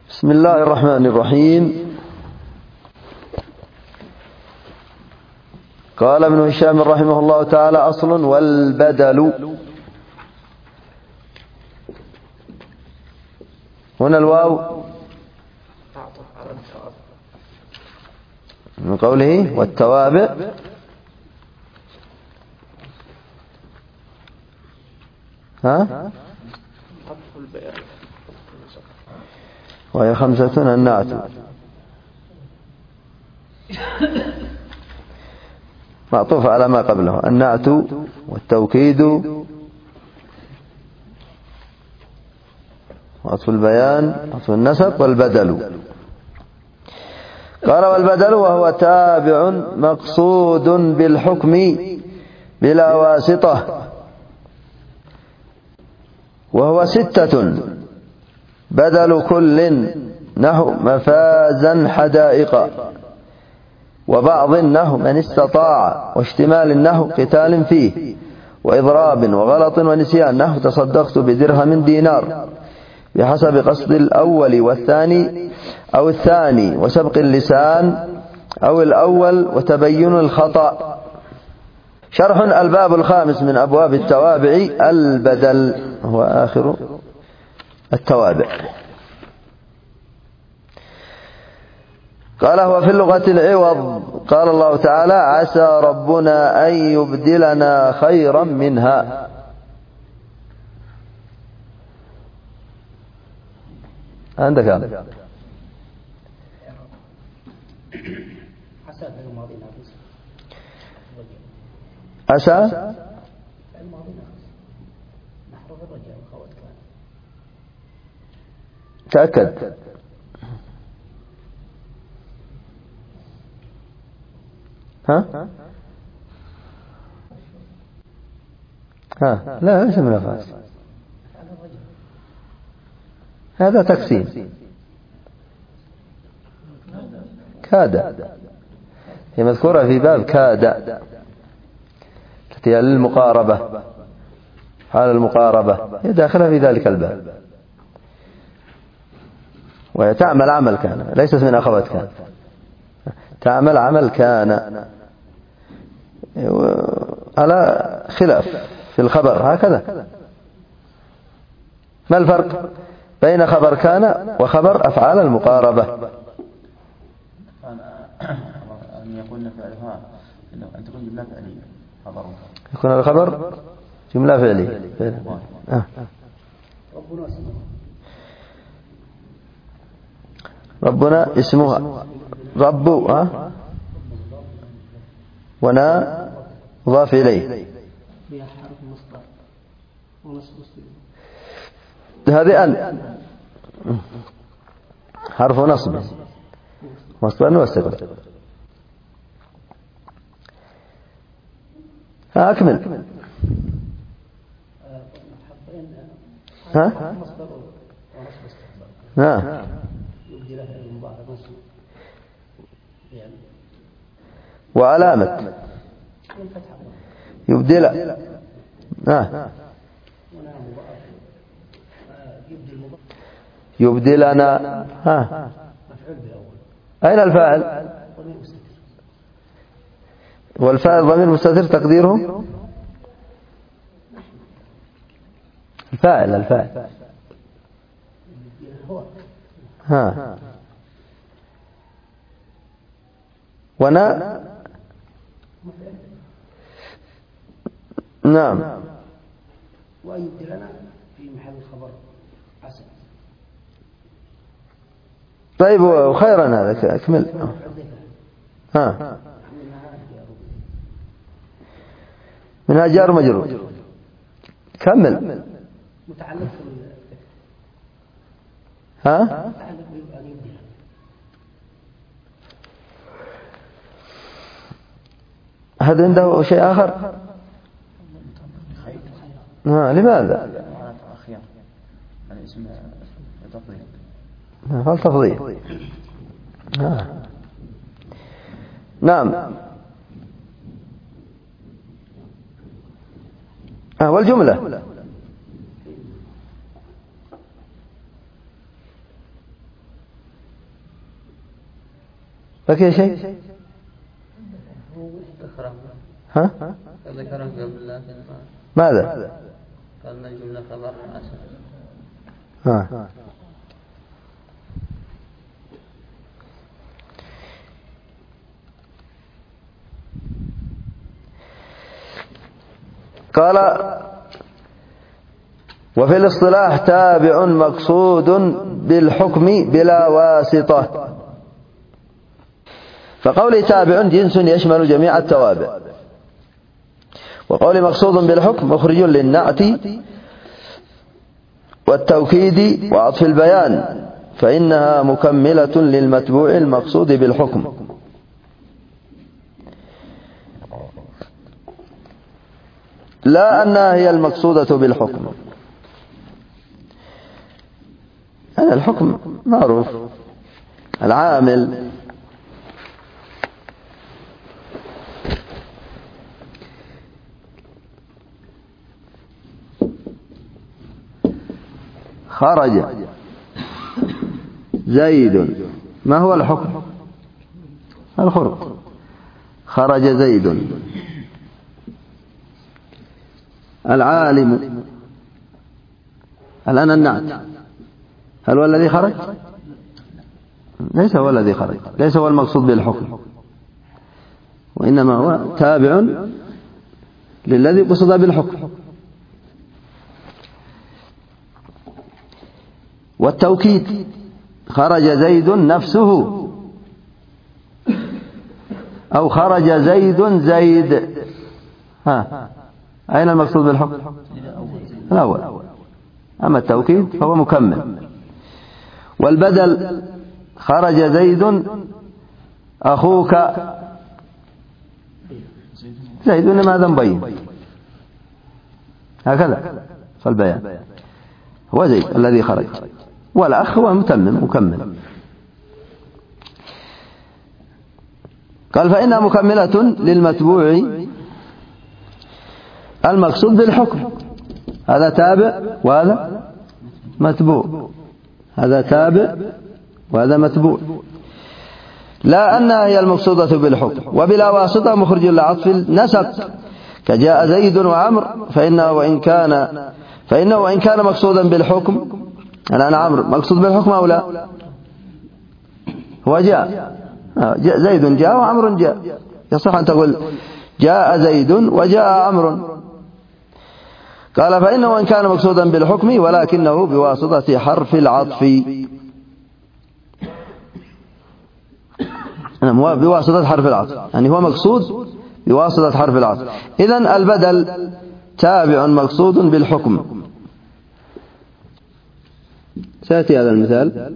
بسم الله الرحمن الرحيم. قال ابن هشام رحمه الله تعالى: أصل والبدل. هنا الواو من قوله والتوابع وهي 5 النعت معطوف على ما قبله، النعت والتوكيد وعطف البيان عطف النسب والبدل. قال: والبدل وهو تابع مقصود بالحكم بلا واسطة، وهو 6: بدل كل نحو مفازا حدائق، وبعض نحو من استطاع، واشتمال نحو قتال فيه، وإضراب وغلط ونسيان نحو تصدقت بدرهم دينار، بحسب قصد الأول والثاني أو الثاني، وسبق اللسان أو الأول، وتبين الخطأ. شرح: الباب الخامس من أبواب التوابع البدل، هو آخر التوابع. قال: هو في اللغة العوض. قال الله تعالى: عسى ربنا أن يبدلنا خيرا منها. عندك هذا عسى تأكد. لا ليس من الأفعال، هذا تقسيم. كاد هي مذكورة في باب كاد، التي هي للمقاربة، حال المقاربة هي داخلة في ذلك الباب، وهي تعمل عمل كان، ليست من أخوات كان، تعمل عمل كان على خلاف في الخبر هكذا. ما الفرق بين خبر كان وخبر أفعال المقاربة؟ أن يكون فعلها أن تكون جملة فعلية، يكون الخبر جملة فعلية. ربنا اسمها رب، ونا مضاف إليه، هذه أن حرف نصب مصدر واستقبال. أكمل. وعلامة يبدل يبدلنا. أين الفاعل؟ والفاعل ضمير مستتر تقديره الفاعل. ونا نعم. ويبدلنا في محل خبر عسى. طيب وخيرا هذا أكمل. منها جار مجرور. كمل. متعلق هذا عنده شيء آخر؟ لماذا؟ فالتفضيل. نعم. والجملة بقي شيء؟ ها؟ ذكره قبل لكن ماذا؟ قال الجملة خبر عسى. قال وفي الاصطلاح تابع مقصود بالحكم بلا واسطة. فقول تابع جنس يشمل جميع التوابع، وقول مقصود بالحكم مخرج للنعت والتوكيد وعطف البيان، فإنها مكملة للمتبوع المقصود بالحكم. لا أنها هي المقصودة بالحكم. هذا الحكم معروف، العامل خرج زيد، ما هو الحكم؟ الخروج. خرج زيد. العالم الآن النعت هل هو الذي خرج؟ ليس هو الذي خرج، ليس هو المقصود بالحكم، وإنما هو تابع للذي قصد بالحكم. والتوكيد خرج زيد نفسه، أو خرج زيد زيد، أين المقصود بالحكم؟ الأول. أما التوكيد فهو مكمل. والبدل خرج زيد أخوك زيد لماذا مبين؟ هكذا فالبيان هو زيد الذي خرج، والأخ هو متمم مكمل. قال فإنها مكملة للمتبوع المقصود بالحكم. هذا تابع وهذا متبوع، هذا تابع وهذا متبوع. لا أنها هي المقصودة بالحكم، وبلا واسطة مخرج لعطف النسق كجاء زيد وعمر، فإنه وإن كان مقصودا بالحكم. الآن عمرو مقصود بالحكم أو لا؟ هو جاء، زيد جاء وعمر جاء، يصح أن تقول جاء زيد وجاء عمرو. قال فإنه وإن كان مقصودا بالحكم ولكنه بواسطة حرف العطف. بواسطة حرف العطف، يعني هو مقصود بواسطة حرف العطف. إذن البدل تابع مقصود بالحكم. سيأتي هذا المثال.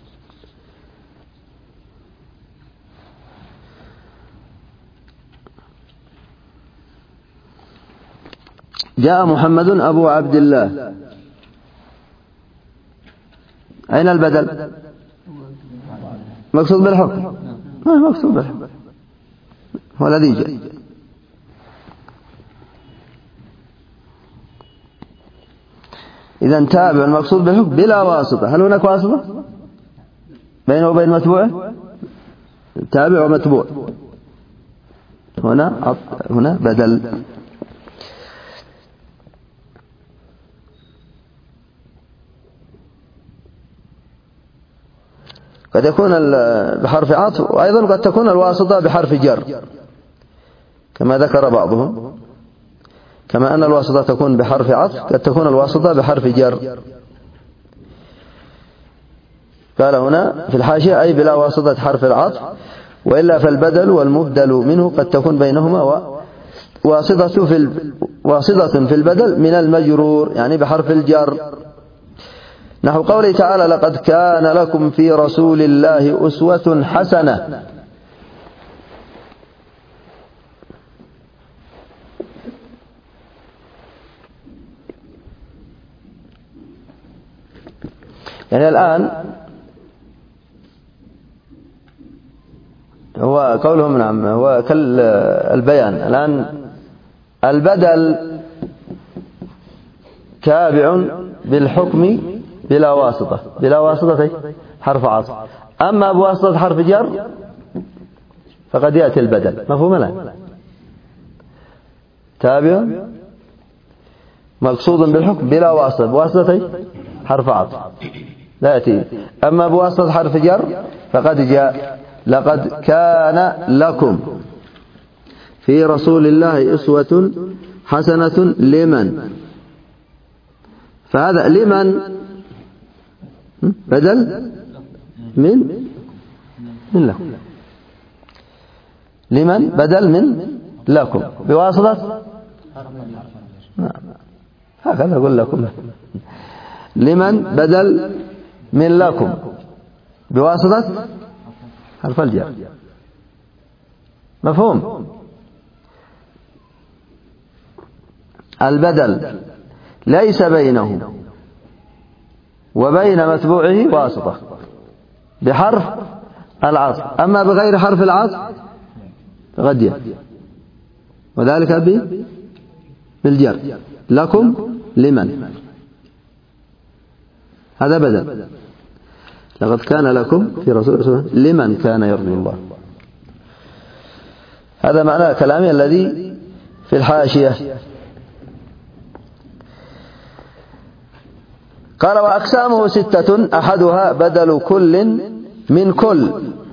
جاء محمد أبو عبد الله. أين البدل؟ مقصود بالحكم. مقصود بالحكم هو الذي جاء. إذا تابع المقصود بالحكم بلا واسطة. هل هناك واسطة بينه وبين متبوعه؟ تابع ومتبوع. هنا بدل. قد يكون بحرف عطف، وأيضا قد تكون الواسطة بحرف جر كما ذكر بعضهم. كما أن الواسطة تكون بحرف عطف قد تكون الواسطة بحرف جر. قال هنا في الحاشية أي بلا واسطة حرف العطف، وإلا فالبدل والمبدل منه قد تكون بينهما واسطة في البدل من المجرور، يعني بحرف الجر. نحو قوله تعالى لقد كان لكم في رسول الله أسوة حسنة. يعني الآن هو قولهم نعم هو كالبيان. الآن البدل تابع بالحكم بلا واسطة، بلا واسطة حرف عطف. أما بواسطة حرف جر فقد يأتي البدل. مفهوم لا؟ تابع مقصود بالحكم بلا واسطة، بواسطة حرف عطف لا يأتي. أما بواسطة حرف جر فقد جاء لقد كان لكم في رسول الله أسوة حسنة لمن، فهذا لمن بدل من لكم، لمن بدل من لكم بواسطة هكذا أقول لكم، لمن بدل من لكم بواسطة حرف الجر. مفهوم؟ البدل ليس بينه وبين متبوعه واسطة بحرف العطف، أما بغير حرف العطف فقد يأتي، وذلك بالجر لكم لمن، هذا بدل. لقد كان لكم في رسول الله لمن كان يرجو الله. هذا معنى كلامي الذي في الحاشية. قال وأقسامه 6 أحدها بدل كل من كل.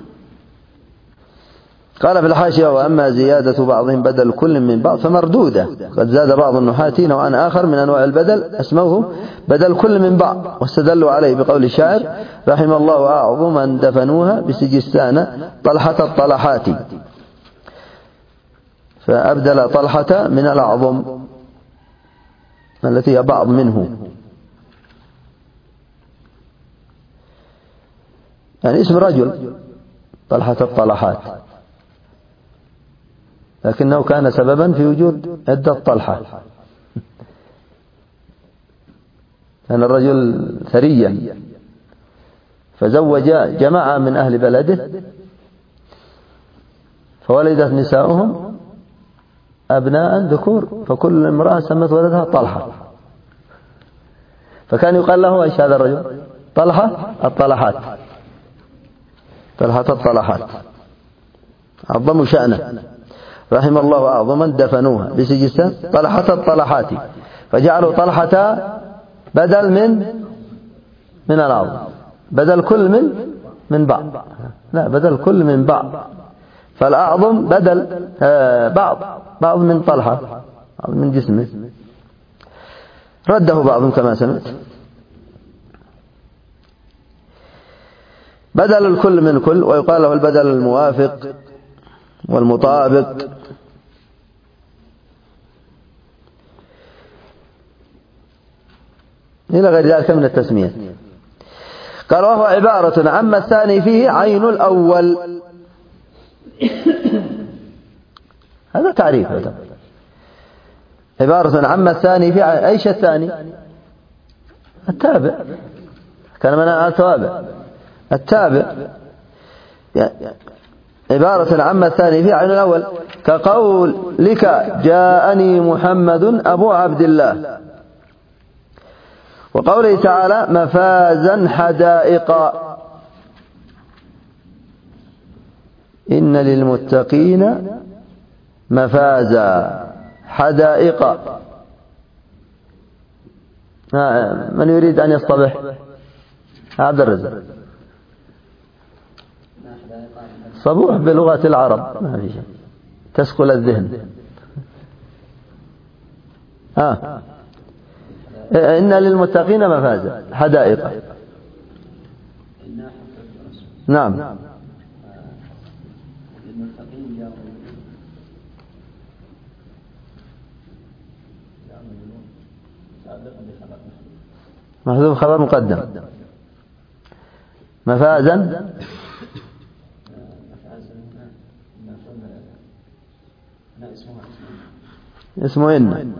قال في الحاشية وأما زيادة بعضهم بدل كل من بعض فمردودة، قد زاد بعض النحاة نوعا آخر من أنواع البدل اسموه بدل كل من بعض، واستدلوا عليه بقول الشاعر رحم الله أعظما دفنوها بسجستان طلحة الطلحات، فأبدل طلحة من الأعظم التي هي بعض منه، يعني اسم رجل طلحة الطلحات، لكنه كان سببا في وجود عدة طلحة. كان الرجل ثريا فزوج جماعة من أهل بلده، فولدت نساؤهم أبناء ذكور، فكل امرأة سمت ولدها طلحة، فكان يقال له ايش هذا الرجل؟ طلحة الطلحات، طلحة الطلحات، عظموا شأنه. رحم الله أعظما دفنوها بسجستان طلحة الطلحات، فجعلوا طلحة بدل من الأعظم، بدل كل من بعض، لا بدل كل من بعض، فالأعظم بدل بعض من طلحة من جسمه، رده بعضهم كما سمعت. بدل الكل من كل، ويقال له البدل الموافق والمطابق. إلى غير ذلك من التسمية. قال وهو عبارة عما الثاني فيه عين الأول. هذا تعريف، عبارة عما الثاني فيه أيش الثاني؟ التابع، كان منع التوابع التابع، عبارة عما الثاني فيه عين الأول، كقول لك جاءني محمد أبو عبد الله، وقوله تعالى مفازا حدائق، إن للمتقين مفازا حدائق. من يريد أن يصطبح؟ عبد الرزاق. صبوح بلغة العرب ما في شيء، تسقل الذهن. إن للمتقين مفازا حدائق. نعم. محذوف خبر مقدم. مفازا اسمه إن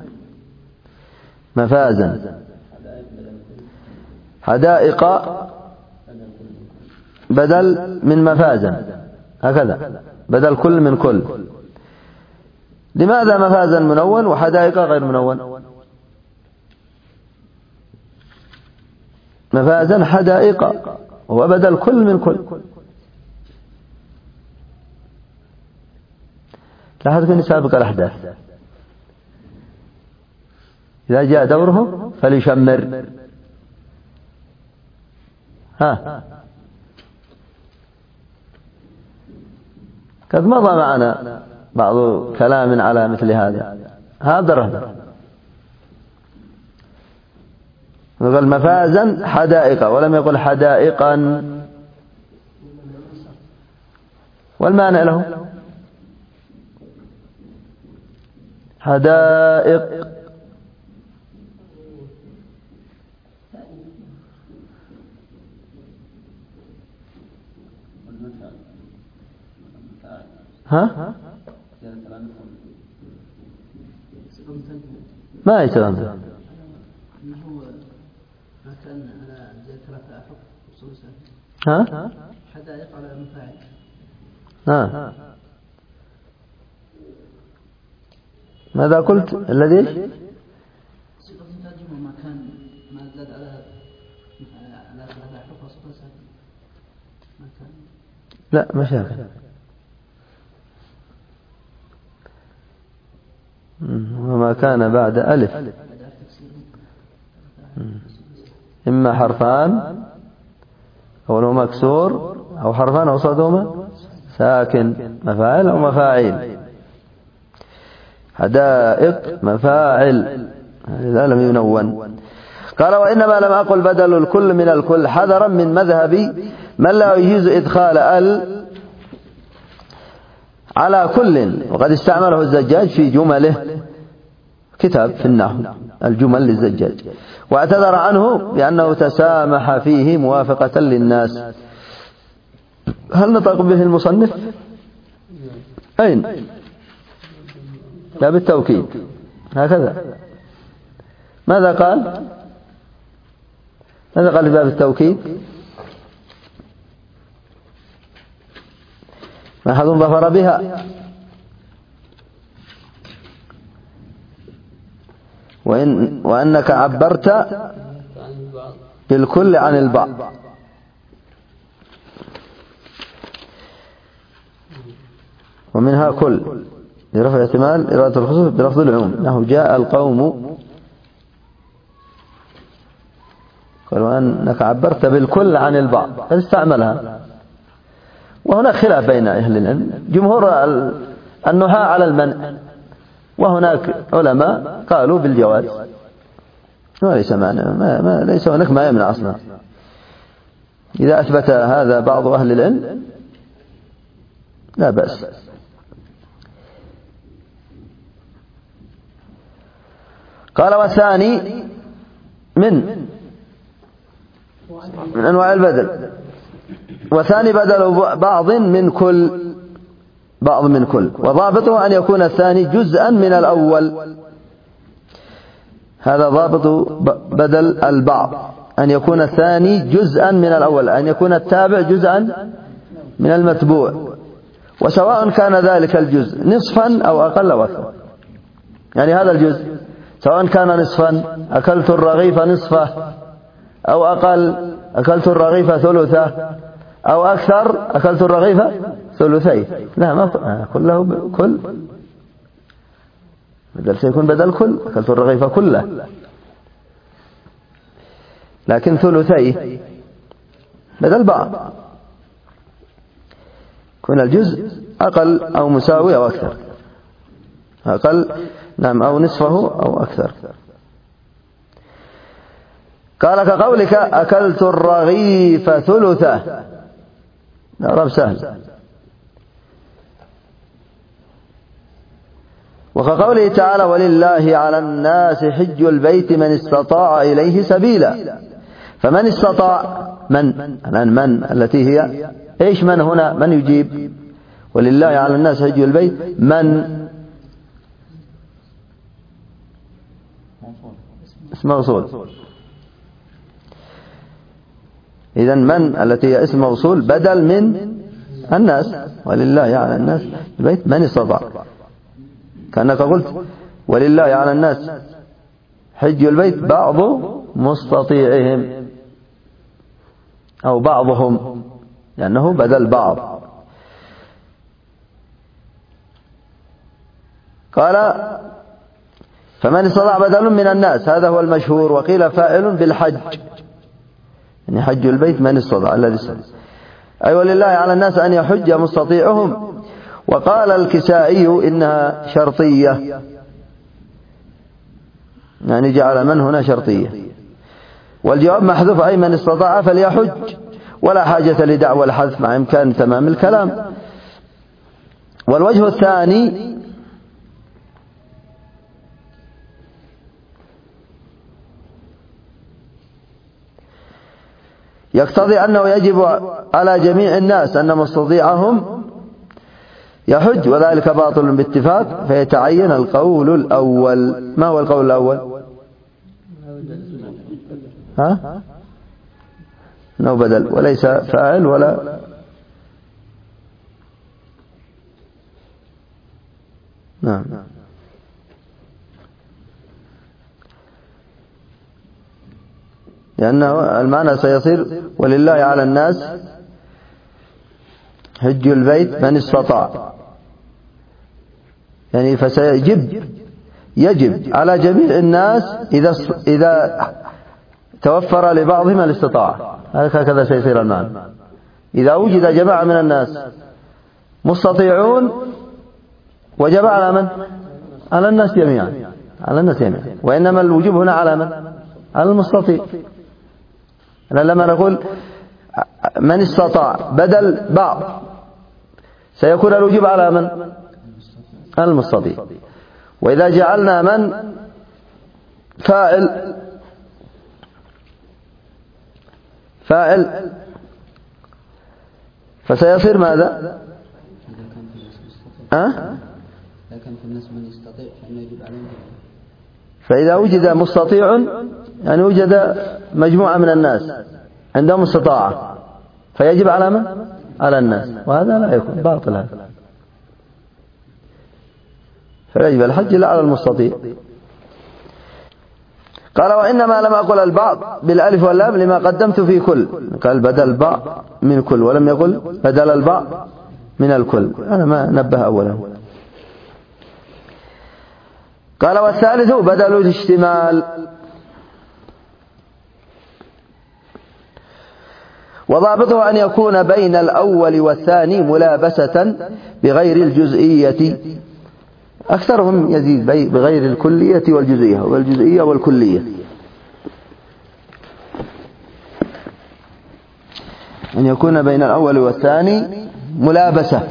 مفازا حدائق بدل من مفازا، هكذا بدل كل من كل. لماذا مفازا منون وحدائق غير منون؟ مفازا حدائق هو بدل كل من كل، لا أحد يكون يسابق الأحداث. إذا جاء دوره فليشمر. قد مضى معنا بعض كلام على مثل هذا الرهن. يقول مفازا حدائق ولم يقل حدائقا، والمانع له حدائق. ما يتغنى حدائق على المفاعل. ماذا قلت؟ الذي صيغة الترجمة ما كان ما زاد على ثلاثة أحرف وصفة ساكنة ما كان. لا مشاكل. وما كان بعد ألف إما حرفان أو مكسور أو حرفان أوسطهما ساكن، مفاعل أو مفاعيل. حدائق مفاعل، هذا لم ينون. قال وإنما لم أقل بدل الكل من الكل حذرا من مذهب من لا يجيز إدخال على كل، وقد استعمله الزجاج في جمله، كتاب في النحو الجمل للزجاج، واعتذر عنه بأنه تسامح فيه موافقة للناس. هل نطق به المصنف؟ أين؟ لا بالتوكيد هكذا. ماذا قال؟ ماذا قال في باب التوكيد؟ ما أحد ظفر بها وأنك عبرت بالكل عن البعض. ومنها كل لرفع احتمال إرادة الخصوص بلفظ العموم، أنه جاء القوم، قال وأنك عبرت بالكل عن البعض، فاستعملها. وهناك خلاف بين أهل العلم، جمهور النحاة على المنع، وهناك علماء قالوا بالجواز، وليس معنى ليس هناك ما يمنع أصلا. إذا أثبت هذا بعض أهل العلم لا بأس. قال والثاني من أنواع البدل، وثاني بدل بعض من كل، وضابطه أن يكون الثاني جزءا من الأول. هذا ضابط بدل البعض، أن يكون الثاني جزءا من الأول، أن يكون التابع جزءا من المتبوع، وسواء كان ذلك الجزء نصفا أو أقل أو أكثر. يعني هذا الجزء سواء كان نصفا، أكلت الرغيف نصفه، أو أقل أكلت الرغيف ثلثه، أو أكثر أكلت الرغيف ثلثيه. لا، ما كله كل، بدل سيكون بدل كل، أكلت الرغيف كله، لكن ثلثيه بدل بعض، يكون الجزء أقل أو مساوي أو أكثر، أقل نعم أو نصفه أو أكثر. قال كقولك أكلت الرغيف ثلثه، الإعراب سهل. وكقوله تعالى ولله على الناس حج البيت من استطاع إليه سبيلا. فمن استطاع من التي هي إيش؟ من هنا من يجيب؟ ولله على الناس حج البيت من اسم موصول، إذن من التي هي اسم موصول بدل من الناس، ولله على الناس البيت من استطاع، كأنك قلت ولله على الناس حج البيت بعض مستطيعهم أو بعضهم، لأنه بدل بعض. قال فمن استطاع بدل من الناس، هذا هو المشهور. وقيل فاعل بالحج، يعني حج البيت من استطاع الذي استطاع، أي ولله على الناس أن يحج مستطيعهم. وقال الكسائي إنها شرطية، يعني جعل من هنا شرطية، والجواب محذوف أي من استطاع فليحج، ولا حاجة لدعوى الحذف مع إمكان تمام الكلام. والوجه الثاني يقتضي أنه يجب على جميع الناس أن مستطيعهم يحج، وذلك باطل باتفاق، فيتعين القول الأول. ما هو القول الأول؟ أنه بدل وليس فاعل ولا نعم. لأنه المعنى سيصير ولله على الناس حج البيت من استطاع، يعني يجب على جميع الناس إذا توفر لبعضهم الاستطاعة، هكذا سيصير المعنى. إذا وجد جماعة من الناس مستطيعون وجب على من؟ على الناس جميعا، على الناس جميعا. وإنما الوجوب هنا على من؟ على المستطيع. لما نقول من استطاع بدل بعض سيكون الوجوب على من؟ المستطيع. وإذا جعلنا من فاعل فسيصير ماذا؟ لكن في الناس من يستطيع فإنه يجب عليه. فإذا وجد مستطيع يعني وجد مجموعة من الناس عندهم استطاعة فيجب على من؟ على الناس، وهذا لا يكون باطل هذا. فيجب الحج لا على المستطيع. قال وإنما لم أقل البعض بالألف واللام لما قدمت في كل، قال بدل البعض من كل ولم يقل بدل البعض من الكل، أنا ما نبه أولا. قال والثالث بدل الاشتمال، وضابطه أن يكون بين الأول والثاني ملابسة بغير الجزئية، أكثرهم يزيد بغير الكلية والجزئية، والجزئية والكلية، أن يكون بين الأول والثاني ملابسة.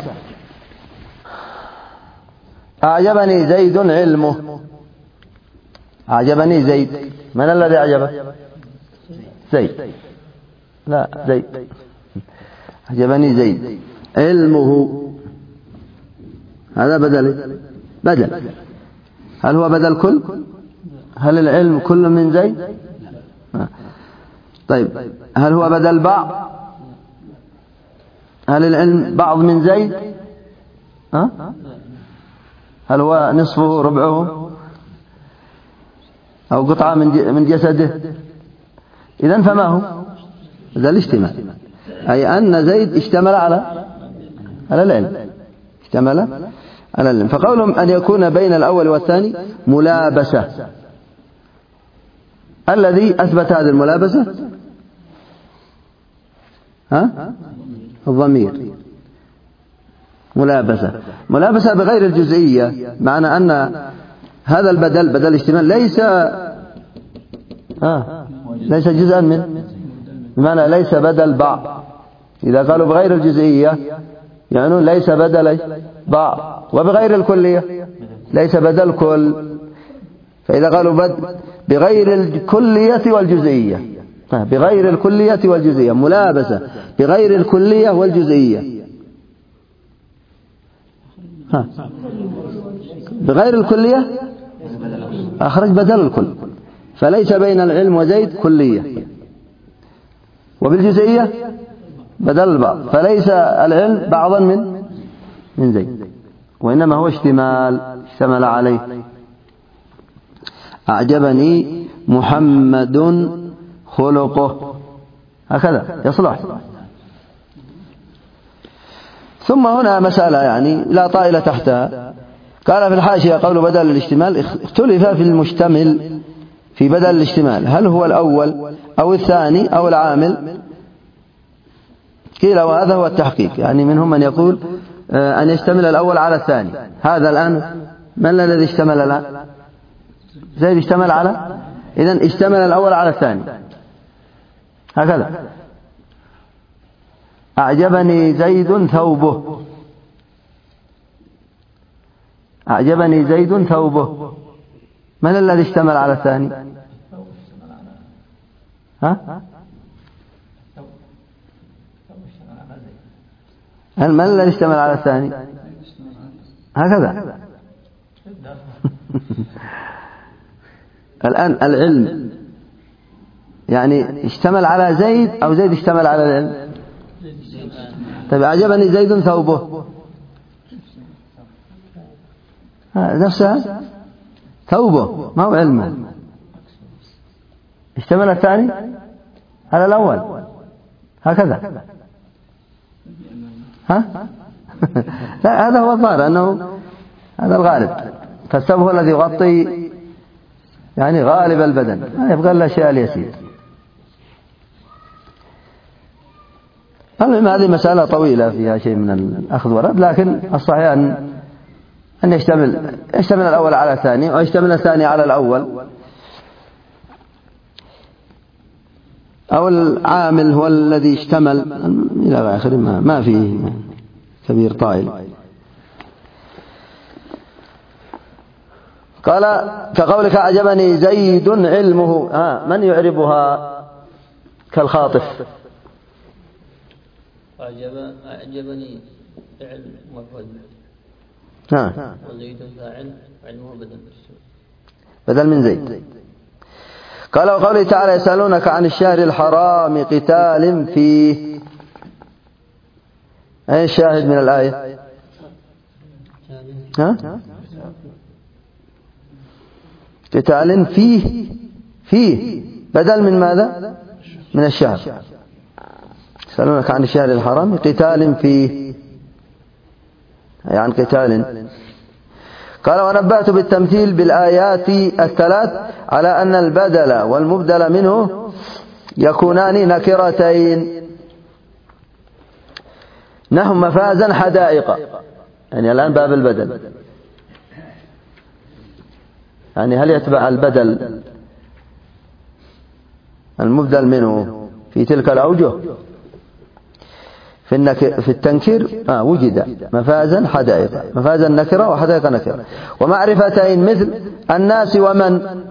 أعجبني زيد علمه، أعجبني زيد، من الذي أعجبه؟ زيد، لا زيد. أعجبني زيد علمه، هذا بدل. هل هو بدل كل؟ هل العلم كل من زيد؟ طيب هل هو بدل بعض؟ هل العلم بعض من زيد؟ هل هو نصفه ربعه أو قطعة من جسده؟ إذن فما هو؟ هذا الاشتمال، أي أن زيد اشتمل على العلم، اشتمل على العلم. فقولهم أن يكون بين الأول والثاني ملابسة، الذي أثبت هذه الملابسة الضمير، ملابسة بغير الجزئية، معنى أن هذا البدل بدل اشتمال ليس جزءا من، بمعنى ليس بدل بعض. إذا قالوا بغير الجزئية يعني ليس بدل بعض، وبغير الكلية ليس بدل كل. فإذا قالوا بغير الكلية والجزئية، بغير الكلية والجزئية، ملابسة بغير الكلية والجزئية، بغير الكلية أخرج بدل الكل، فليس بين العلم وزيد كلية، وبالجزئية بدل البعض، فليس العلم بعضا من زيد، وإنما هو اشتمل عليه. أعجبني محمد خلقه، هكذا يصلح. ثم هنا مسألة يعني لا طائل تحتها، قال في الحاشية قول بدل الاشتمال اختلف في المشتمل في بدل الاشتمال، هل هو الأول أو الثاني أو العامل؟ قيل وهذا هو التحقيق، يعني منهم من يقول أن يشتمل الأول على الثاني. هذا الآن من الذي اشتمل الآن؟ زيد اشتمل على، إذن اشتمل الأول على الثاني هكذا. أعجبني زيد ثوبه، أعجبني زيد ثوبه، من الذي اشتمل على الثاني؟ ها؟ من الذي اشتمل على الثاني؟ هكذا. الآن العلم يعني اشتمل على زيد أو زيد اشتمل على العلم؟ طيب أعجبني زيد ثوبه نفسها ثوبه ما هو علمه، اشتمل الثاني على الأول هكذا. ها؟ لا هذا هو الظاهر أنه هذا الغالب، فالثوب هو الذي يغطي يعني غالب البدن، ما يبقى إلا شيء اليسير. هذه مسألة طويلة فيها شيء من الأخذ والرد، لكن الصحيح أن يشتمل الأول على الثاني ويشتمل الثاني على الأول، أو العامل هو الذي اشتمل إلى آخره، ما فيه كبير طائل. قال كقولك أعجبني زيد علمه، من يعربها كالخاطف؟ أعجبني فعل مفعول، وزيد فاعل علمه بدل من زيد. قال وقوله تعالى يسألونك عن الشهر الحرام قتال فيه، أين الشاهد من الآية؟ قتال فيه بدل من ماذا؟ من الشهر. يسألونك عن الشهر الحرام قتال فيه، أي عن قتال. قال ونبهت بالتمثيل بالآيات الثلاث على أن البدل والمبدل منه يكونان نكرتين، نحو مفازا حدائق، يعني الآن باب البدل، يعني هل يتبع البدل المبدل منه في تلك الأوجه؟ في التنكير وجد مفازا حدائق، مفازا نكرة وحدائق نكرة، ومعرفتين مثل الناس ومن،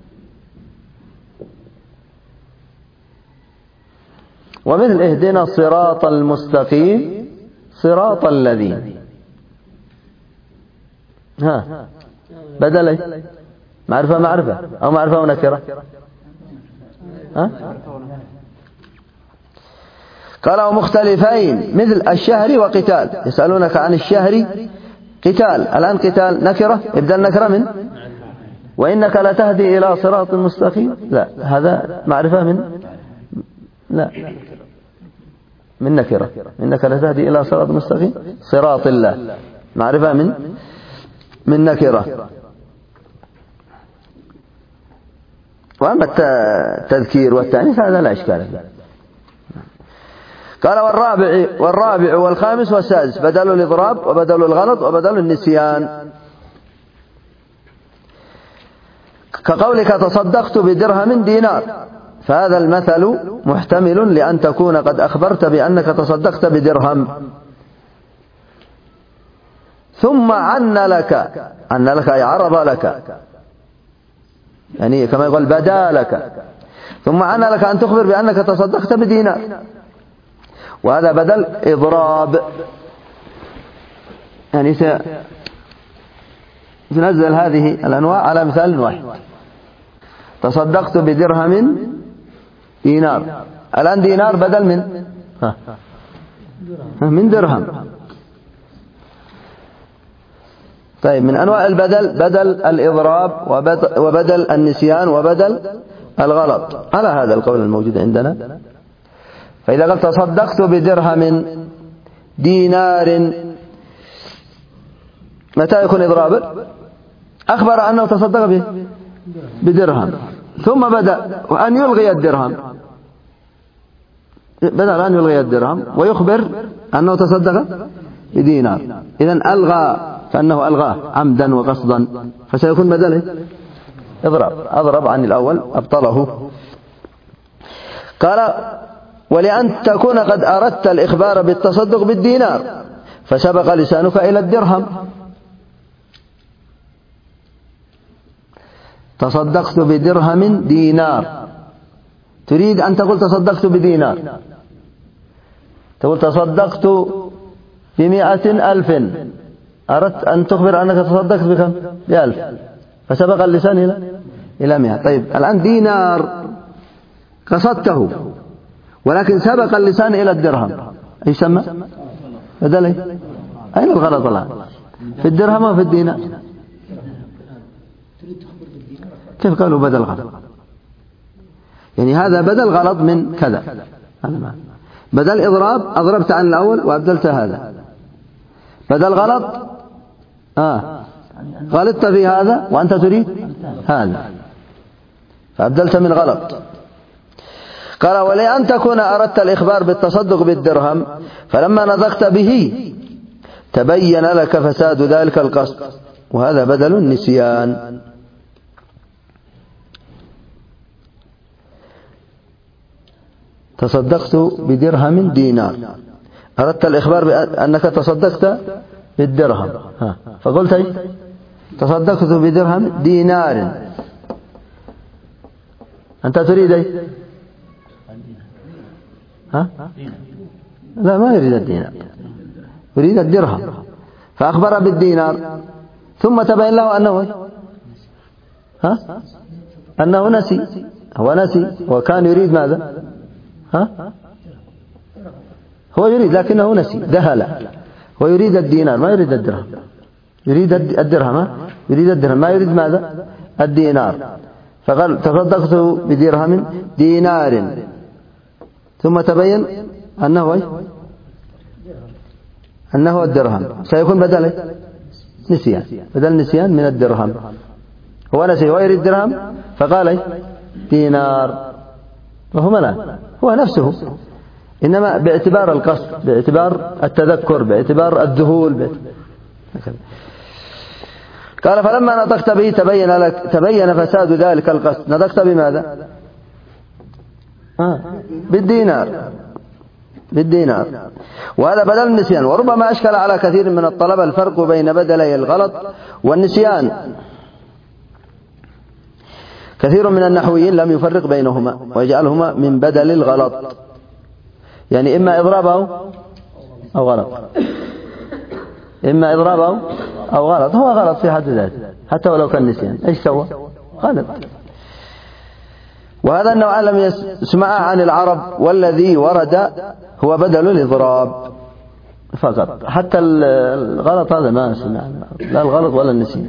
ومثل اهدنا الصراط المستقيم صراط الذين، بدل معرفة أو معرفة ونكرة؟ قال ومختلفين مثل الشهر وقتال، يسألونك عن الشهر قتال، الآن قتال نكرة، ابدل نكرة من وإنك لتهدي إلى صراط مستقيم، لا هذا معرفة من نكرة، إنك لتهدي إلى صراط مستقيم صراط الله، معرفة من نكرة. وأما التذكير والتأنيث هذا لا إشكال فيه. قال والرابع والخامس والسادس بدل الإضراب وبدل الغلط وبدل النسيان، كقولك تصدقت بدرهم دينار، فهذا المثل محتمل لأن تكون قد أخبرت بأنك تصدقت بدرهم، ثم عن لك أي عرض لك، يعني كما يقول بدا لك، ثم عن لك أن تخبر بأنك تصدقت بدينار، وهذا بدل إضراب، يعني سننزل هذه الأنواع على مثال واحد. تصدقت بدرهم دينار، الآن دينار بدل من درهم. طيب من أنواع البدل بدل الإضراب وبدل النسيان وبدل الغلط، على هذا القول الموجود عندنا. فإذا قلت تصدقت بدرهم دينار متى يكون إضرابا؟ أخبر أنه تصدق به بدرهم، ثم بدأ أن يلغي الدرهم، بدأ أن يلغي الدرهم ويخبر أنه تصدق بدينار. إذن ألغى، فأنه ألغاه عمدا وقصدا، فسيكون بدله إضراب، أضرب عن الأول أبطله. قال: ولأن تكون قد أردت الإخبار بالتصدق بالدينار فسبق لسانك إلى الدرهم. تصدقت بدرهم دينار، تريد أن تقول تصدقت بدينار، تقول تصدقت ب100,000، أردت أن تخبر أنك تصدقت بكم؟ ب1000، فسبق اللسان إلى 100. طيب الآن دينار قصدته ولكن سبق اللسان إلى الدرهم، أي يسمى بدله؟ أين الغلط الآن؟ في الدرهم أو في الدينار؟ كيف قالوا بدل غلط؟ يعني هذا بدل غلط من كذا، هذا ما بدل إضراب، أضربت عن الأول وأبدلت هذا. بدل غلط، غلطت في هذا وأنت تريد هذا، فأبدلت من غلط. قال: ولأن تكون أردت الإخبار بالتصدق بالدرهم فلما نطقت به تبين لك فساد ذلك القصد، وهذا بدل النسيان. تصدقت بدرهم دينار، أردت الإخبار بأنك تصدقت بالدرهم، فقلت أي تصدقت بدرهم دينار، أنت تريد أي؟ لا، ما يريد الدينار، يريد الدرهم، فأخبر بالدينار ثم تبين له أنه نسي، هو نسي وكان يريد ماذا؟ هو يريد لكنه نسي، ذهل، ويريد الدينار ما يريد الدرهم، يريد الدرهم، يريد الدرهم ما يريد ماذا؟ الدينار. فقال: تصدقت بدرهم دينار، ثم تبين أنه الدرهم، سيكون بدل نسيان، بدل نسيان من الدرهم. هو نسي، هو يريد درهم فقال دينار، وهو لا، هو نفسه، إنما باعتبار القصد، باعتبار التذكر، باعتبار الذهول. قال: فلما نطقت به تبين فساد ذلك القصد. نطقت بماذا؟ بالدينار، وهذا بدل النسيان. وربما أشكل على كثير من الطلبة الفرق بين بدلي الغلط والنسيان. كثير من النحويين لم يفرق بينهما ويجعلهما من بدل الغلط، يعني إما إضرابه أو غلط، إما إضرابه أو غلط. هو غلط في حد ذاته حتى ولو كان نسيان، إيش سوى؟ غلط. وهذا النوع لم يسمع عن العرب، والذي ورد هو بدل الإضراب فقط، حتى الغلط هذا ما سمع، لا الغلط ولا النسيان.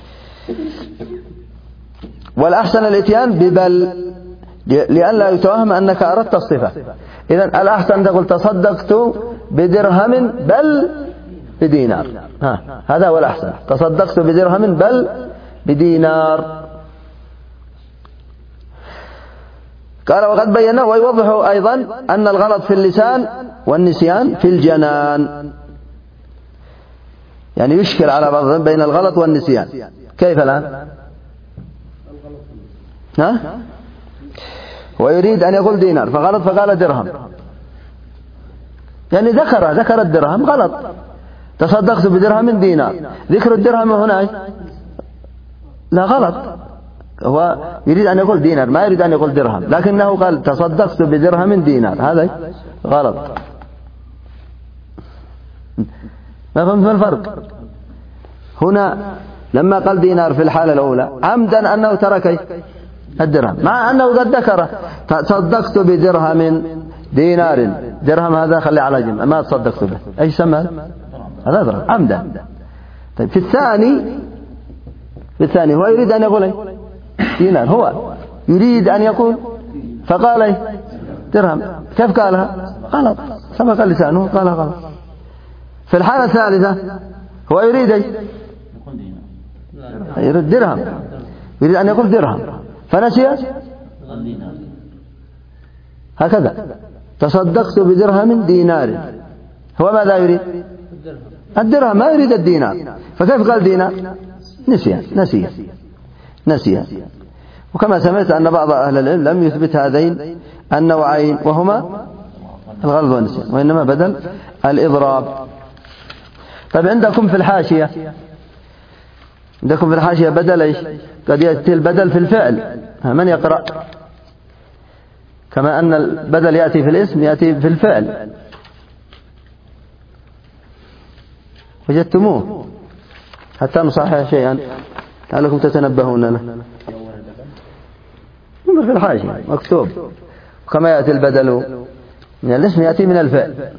والأحسن الإتيان ببل لأن لا يتوهم أنك أردت الصفة. إذن الأحسن تقول تصدقت بدرهم بل بدينار، هذا هو الأحسن، تصدقت بدرهم بل بدينار. قال: وقد بينا. ويوضح أيضا أن الغلط في اللسان والنسيان في الجنان، يعني يشكل على بعض بين الغلط والنسيان. كيف الآن؟ ويريد أن يقول دينار فغلط فقال درهم، يعني ذكر الدرهم غلط، تصدقت بدرهم دينار، ذكر الدرهم هنا لا غلط، هو يريد أن يقول دينار ما يريد أن يقول درهم، لكنه قال تصدقت بدرهم دينار، هذا غلط. ما فهمت ما الفرق هنا؟ لما قال دينار في الحالة الأولى عمدا أنه ترك الدرهم، مع أنه قد ذكر تصدقت بدرهم دينار، درهم هذا خلي على جنب، ما تصدقت به، أي سمى هذا ضرب عمدا. طيب في الثاني هو يريد أن يقول دينار، هو يريد أن يقول فقال درهم، كيف قالها؟ غلط، سبق لسانه قالها غلط. في الحالة الثالثة هو يريد يريد درهم، يريد أن يقول درهم فنسي هكذا تصدقت بدرهم دينار، هو ماذا يريد؟ الدرهم، ما يريد الدينار، فكيف قال دينار؟ نسي. وكما سمعت أن بعض أهل العلم لم يثبت هذين النوعين وهما الغلط والنسيان، وإنما بدل الإضراب. طيب عندكم في الحاشية بدل إيش؟ قد يأتي البدل في الفعل، من يقرأ؟ كما أن البدل يأتي في الاسم يأتي في الفعل، وجدتموه حتى نصحح شيئا لعلكم تتنبهون له. انظر في الحاشية مكتوب كما يأتي البدل من الاسم يأتي من الفعل.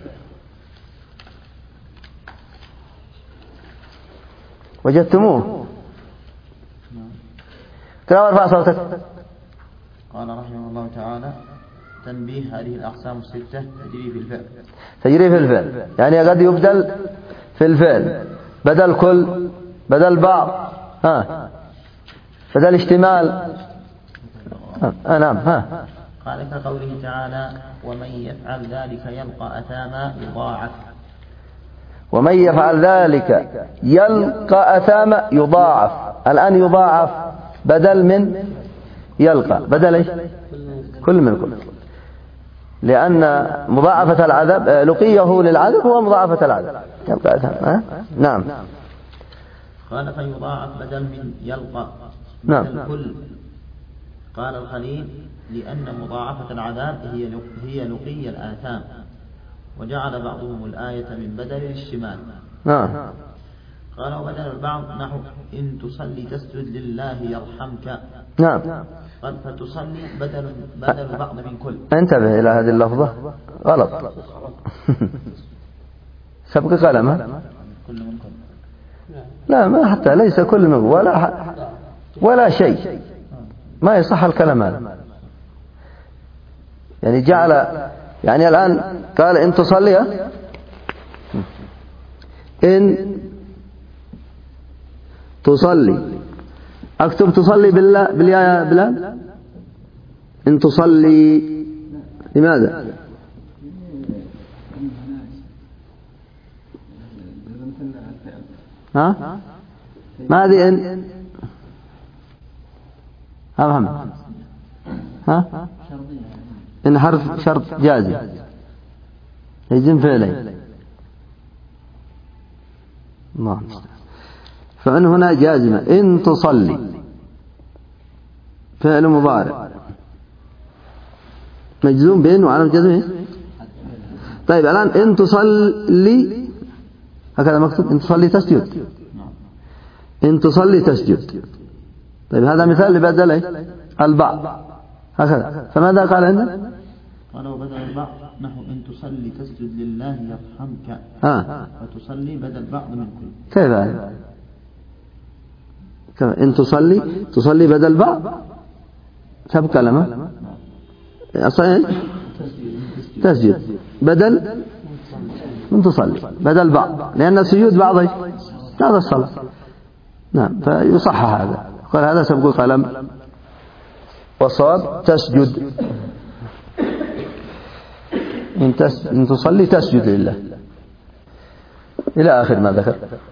وجدتموه؟ كلام ارفع صوتك. قال رحمه الله تعالى: تنبيه هذه الأقسام الستة تجري في الفعل، يعني قد يبدل في الفعل بدل كل، بدل بعض، بدل اشتمال. نعم. قال كقوله تعالى: ومن يفعل ذلك يلقى أثاما يضاعف. ومن يفعل ذلك يلقى أثاما يضاعف. الآن يضاعف بدل من يلقى، بدل ايش؟ كل من كل، لأن مضاعفة العذاب لقيه للعذاب هو مضاعفة العذاب. يلقى أثاما. نعم. قال فيضاعف بدل من يلقى نعم. كل. قال الخليل: لأن مضاعفة العذاب هي لقي الآثام، وجعل بعضهم الآية من بدل الاشتمال. قال وبدل البعض نحو إن تصلي تسجد لله يرحمك. نعم. قال فتصلي بدل بعض من كل. انتبه إلى هذه اللفظة غلط. سبق قلمها. كل من كل. لا، ما حتى ليس كل من ولا شيء، ما يصح الكلام هذا. يعني جعل، يعني الآن قال إن تصلي، إن تصلي، أكتب تصلي بالياء يا بلال. إن تصلي، لماذا؟ ما هذه إن؟ أفهم. إن حرف شرط جازم يجزم فعلين. الله المستعان. فإن هنا جازمة إن تصلي فعل مضارع مجزوم بإن وعلى جزمه. طيب الآن إن تصلي هكذا مكتوب، إن تصلي تسجد. إن تصلي تسجد. طيب هذا مثال لبدل البعض هكذا. فماذا قال عندنا؟ قال وبدل البعض نحو إن تصلي تسجد لله يرحمك. فتصلي بدل بعض من كل. كيف هذا؟ إن تصلي بدل بعض، سبق كلمة أصلا تسجد بدل من تصلي بدل بعض، لأن السجود بعض هذا الصلاة. نعم. فيصح هذا، قال هذا سبق القلم، والصواب تسجد. إن تصلي تسجد لله إلى آخر ما ذكر.